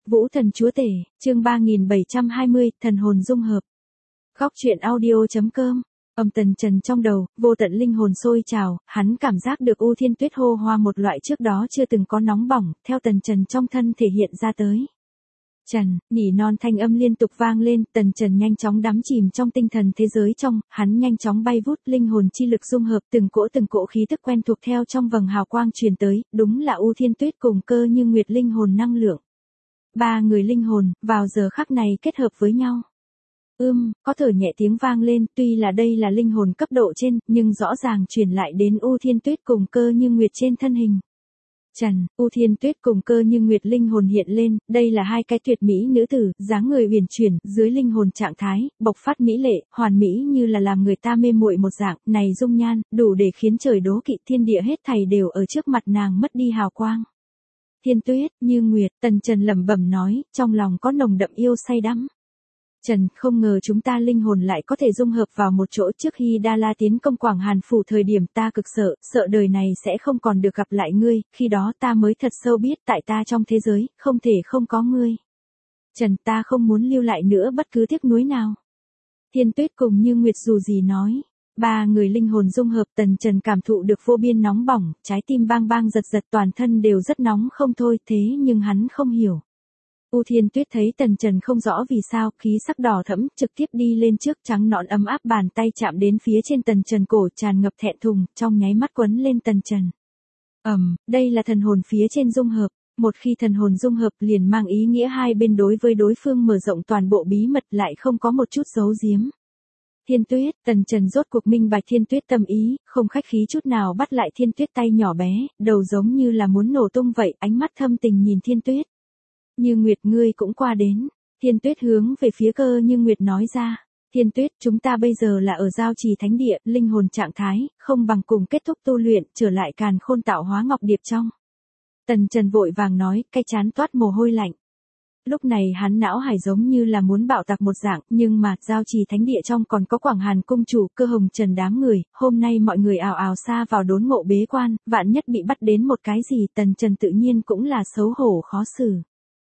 Vũ Thần Chúa Tể, chương 3720, thần hồn dung hợp. Góc truyện audio.com. Tần Trần trong đầu, vô tận linh hồn sôi trào, hắn cảm giác được U Thiên Tuyết hô hoa một loại trước đó chưa từng có nóng bỏng, theo Tần Trần trong thân thể hiện ra tới. Trần, nỉ non thanh âm liên tục vang lên, Tần Trần nhanh chóng đắm chìm trong tinh thần thế giới trong, hắn nhanh chóng bay vút, linh hồn chi lực dung hợp, từng cỗ khí tức quen thuộc theo trong vầng hào quang truyền tới, đúng là U Thiên Tuyết cùng Cơ Như Nguyệt linh hồn năng lượng. Ba người linh hồn, vào giờ khắc này kết hợp với nhau. Có thở nhẹ tiếng vang lên, tuy là đây là linh hồn cấp độ trên, nhưng rõ ràng truyền lại đến U Thiên Tuyết cùng Cơ Như Nguyệt trên thân hình. Trần, U Thiên Tuyết cùng Cơ Như Nguyệt linh hồn hiện lên, đây là hai cái tuyệt mỹ nữ tử, dáng người uyển chuyển, dưới linh hồn trạng thái, bộc phát mỹ lệ, hoàn mỹ như là làm người ta mê muội một dạng, này dung nhan, đủ để khiến trời đố kỵ, thiên địa hết thảy đều ở trước mặt nàng mất đi hào quang. Thiên Tuyết, Như Nguyệt, Tần Trần lẩm bẩm nói, trong lòng có nồng đậm yêu say đắm. Trần, không ngờ chúng ta linh hồn lại có thể dung hợp vào một chỗ. Trước khi Đa La tiến công Quảng Hàn phủ thời điểm ta cực sợ đời này sẽ không còn được gặp lại ngươi, khi đó ta mới thật sâu biết tại ta trong thế giới, không thể không có ngươi. Trần, ta không muốn lưu lại nữa bất cứ tiếc nuối nào. Thiên Tuyết cùng Như Nguyệt dù gì nói. Ba người linh hồn dung hợp, Tần Trần cảm thụ được vô biên nóng bỏng, trái tim bang bang giật toàn thân đều rất nóng không thôi, thế nhưng hắn không hiểu. U Thiên Tuyết thấy Tần Trần không rõ vì sao, khí sắc đỏ thẫm, trực tiếp đi lên trước, trắng nõn ấm áp bàn tay chạm đến phía trên Tần Trần cổ, tràn ngập thẹn thùng, trong nháy mắt quấn lên Tần Trần. Đây là thần hồn phía trên dung hợp. Một khi thần hồn dung hợp liền mang ý nghĩa hai bên đối với đối phương mở rộng toàn bộ bí mật, lại không có một chút giấu giếm. Thiên Tuyết, Tần Trần rốt cuộc minh bạch Thiên Tuyết tâm ý, không khách khí chút nào bắt lại Thiên Tuyết tay nhỏ bé, đầu giống như là muốn nổ tung vậy, ánh mắt thâm tình nhìn Thiên Tuyết. Như Nguyệt, ngươi cũng qua đến. Thiên Tuyết hướng về phía Cơ Như Nguyệt nói ra. Thiên Tuyết, chúng ta bây giờ là ở giao trì thánh địa, linh hồn trạng thái, không bằng cùng kết thúc tu luyện, trở lại Càn Khôn tạo hóa ngọc điệp trong. Tần Trần vội vàng nói, cái chán toát mồ hôi lạnh. Lúc này hắn não hải giống như là muốn bạo tạc một dạng, nhưng mà, giao trì thánh địa trong còn có Quảng Hàn cung chủ, Cơ Hồng Trần đám người, hôm nay mọi người ào ào xa vào đốn ngộ bế quan, vạn nhất bị bắt đến một cái gì, Tần Trần tự nhiên cũng là xấu hổ khó xử.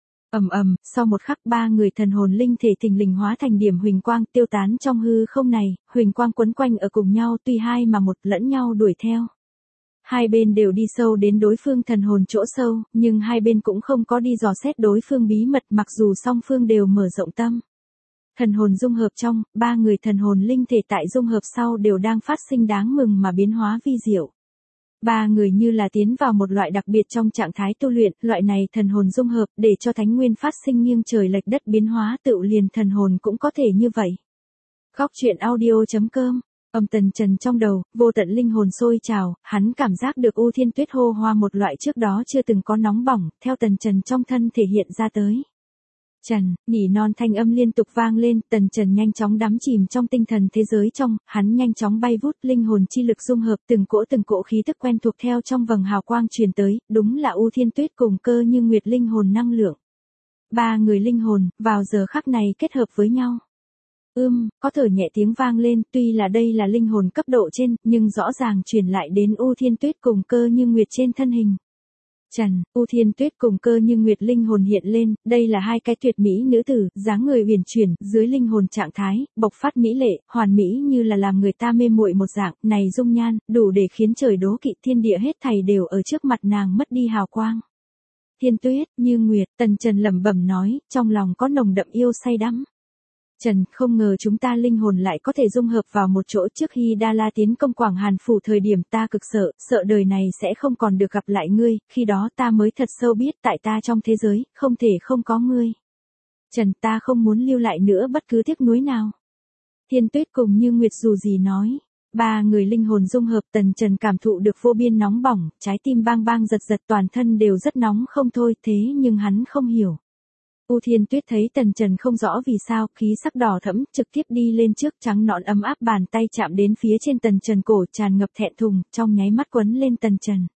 Sau một khắc ba người thần hồn linh thể thình lình hóa thành điểm huỳnh quang tiêu tán trong hư không này, huỳnh quang quấn quanh ở cùng nhau tuy hai mà một lẫn nhau đuổi theo. Hai bên đều đi sâu đến đối phương thần hồn chỗ sâu, nhưng hai bên cũng không có đi dò xét đối phương bí mật mặc dù song phương đều mở rộng tâm. Thần hồn dung hợp trong, ba người thần hồn linh thể tại dung hợp sau đều đang phát sinh đáng mừng mà biến hóa vi diệu. Ba người như là tiến vào một loại đặc biệt trong trạng thái tu luyện, loại này thần hồn dung hợp để cho thánh nguyên phát sinh nghiêng trời lệch đất biến hóa tự liền thần hồn cũng có thể như vậy. Góc truyện audio.com. Tần Trần trong đầu, vô tận linh hồn sôi trào, hắn cảm giác được U Thiên Tuyết hô hoa một loại trước đó chưa từng có nóng bỏng, theo Tần Trần trong thân thể hiện ra tới. Trần, nỉ non thanh âm liên tục vang lên, Tần Trần nhanh chóng đắm chìm trong tinh thần thế giới trong, hắn nhanh chóng bay vút, linh hồn chi lực dung hợp, từng cỗ khí tức quen thuộc theo trong vầng hào quang truyền tới, đúng là U Thiên Tuyết cùng Cơ Như Nguyệt linh hồn năng lượng. Ba người linh hồn, vào giờ khắc này kết hợp với nhau. Có thở nhẹ tiếng vang lên, tuy là đây là linh hồn cấp độ trên, nhưng rõ ràng truyền lại đến U Thiên Tuyết cùng Cơ Như Nguyệt trên thân hình. Trần, U Thiên Tuyết cùng Cơ Như Nguyệt linh hồn hiện lên, đây là hai cái tuyệt mỹ nữ tử, dáng người uyển chuyển, dưới linh hồn trạng thái, bộc phát mỹ lệ, hoàn mỹ như là làm người ta mê muội một dạng, này dung nhan, đủ để khiến trời đố kỵ, thiên địa hết thảy đều ở trước mặt nàng mất đi hào quang. Thiên Tuyết, Như Nguyệt, Tần Trần lẩm bẩm nói, trong lòng có nồng đậm yêu say đắm. Trần, không ngờ chúng ta linh hồn lại có thể dung hợp vào một chỗ. Trước khi Đa La tiến công Quảng Hàn phủ thời điểm ta cực sợ đời này sẽ không còn được gặp lại ngươi, khi đó ta mới thật sâu biết tại ta trong thế giới, không thể không có ngươi. Trần, ta không muốn lưu lại nữa bất cứ tiếc nuối nào. Thiên Tuyết cùng Như Nguyệt dù gì nói. Ba người linh hồn dung hợp, Tần Trần cảm thụ được vô biên nóng bỏng, trái tim bang bang giật toàn thân đều rất nóng không thôi, thế nhưng hắn không hiểu. U Thiên Tuyết thấy Tần Trần không rõ vì sao, khí sắc đỏ thẫm, trực tiếp đi lên trước, trắng nõn ấm áp bàn tay chạm đến phía trên Tần Trần cổ, tràn ngập thẹn thùng, trong nháy mắt quấn lên Tần Trần.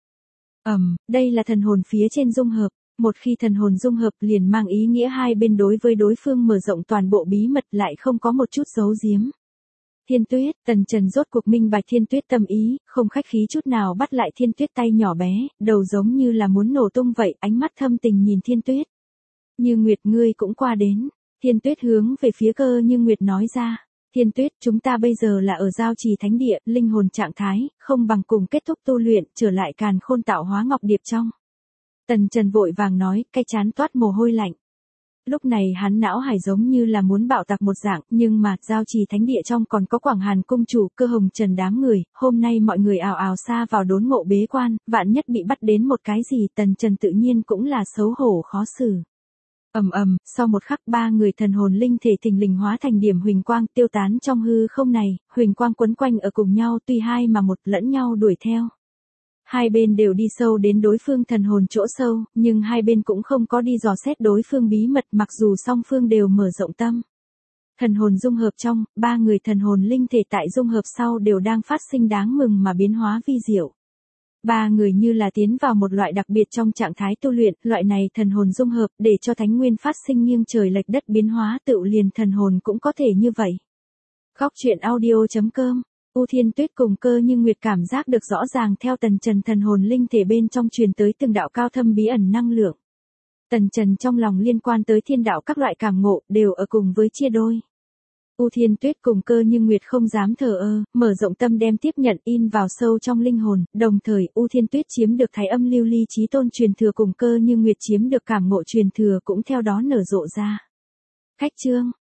Đây là thần hồn phía trên dung hợp. Một khi thần hồn dung hợp liền mang ý nghĩa hai bên đối với đối phương mở rộng toàn bộ bí mật, lại không có một chút giấu giếm. Thiên Tuyết, Tần Trần rốt cuộc minh bạch Thiên Tuyết tâm ý, không khách khí chút nào bắt lại Thiên Tuyết tay nhỏ bé, đầu giống như là muốn nổ tung vậy, ánh mắt thâm tình nhìn Thiên Tuyết. Như Nguyệt ngươi cũng qua đến. Thiên Tuyết hướng về phía Cơ Như Nguyệt nói ra. Thiên Tuyết, chúng ta bây giờ là ở giao trì thánh địa, linh hồn trạng thái, không bằng cùng kết thúc tu luyện, trở lại càn khôn tạo hóa ngọc điệp trong. Tần Trần vội vàng nói, cái chán toát mồ hôi lạnh. Lúc này hắn não hải giống như là muốn bạo tạc một dạng, nhưng mà, giao trì thánh địa trong còn có Quảng Hàn cung chủ, Cơ Hồng Trần đám người, hôm nay mọi người ào ào xa vào đốn ngộ bế quan, vạn nhất bị bắt đến một cái gì, Tần Trần tự nhiên cũng là xấu hổ khó xử. Sau một khắc ba người thần hồn linh thể thình lình hóa thành điểm huỳnh quang tiêu tán trong hư không này, huỳnh quang quấn quanh ở cùng nhau tuy hai mà một lẫn nhau đuổi theo. Hai bên đều đi sâu đến đối phương thần hồn chỗ sâu, nhưng hai bên cũng không có đi dò xét đối phương bí mật mặc dù song phương đều mở rộng tâm. Thần hồn dung hợp trong, ba người thần hồn linh thể tại dung hợp sau đều đang phát sinh đáng mừng mà biến hóa vi diệu. Ba người như là tiến vào một loại đặc biệt trong trạng thái tu luyện, loại này thần hồn dung hợp để cho thánh nguyên phát sinh nghiêng trời lệch đất biến hóa tự liền thần hồn cũng có thể như vậy. Khóc chuyện audio.com U Thiên Tuyết cùng Cơ Như Nguyệt cảm giác được rõ ràng theo Tần Trần thần hồn linh thể bên trong truyền tới từng đạo cao thâm bí ẩn năng lượng. Tần Trần trong lòng liên quan tới thiên đạo các loại cảm ngộ đều ở cùng với chia đôi. U Thiên Tuyết cùng Cơ Như Nguyệt không dám thờ ơ, mở rộng tâm đem tiếp nhận in vào sâu trong linh hồn, đồng thời U Thiên Tuyết chiếm được thái âm lưu ly chí tôn truyền thừa cùng Cơ Như Nguyệt chiếm được cảm ngộ truyền thừa cũng theo đó nở rộ ra. Khách chương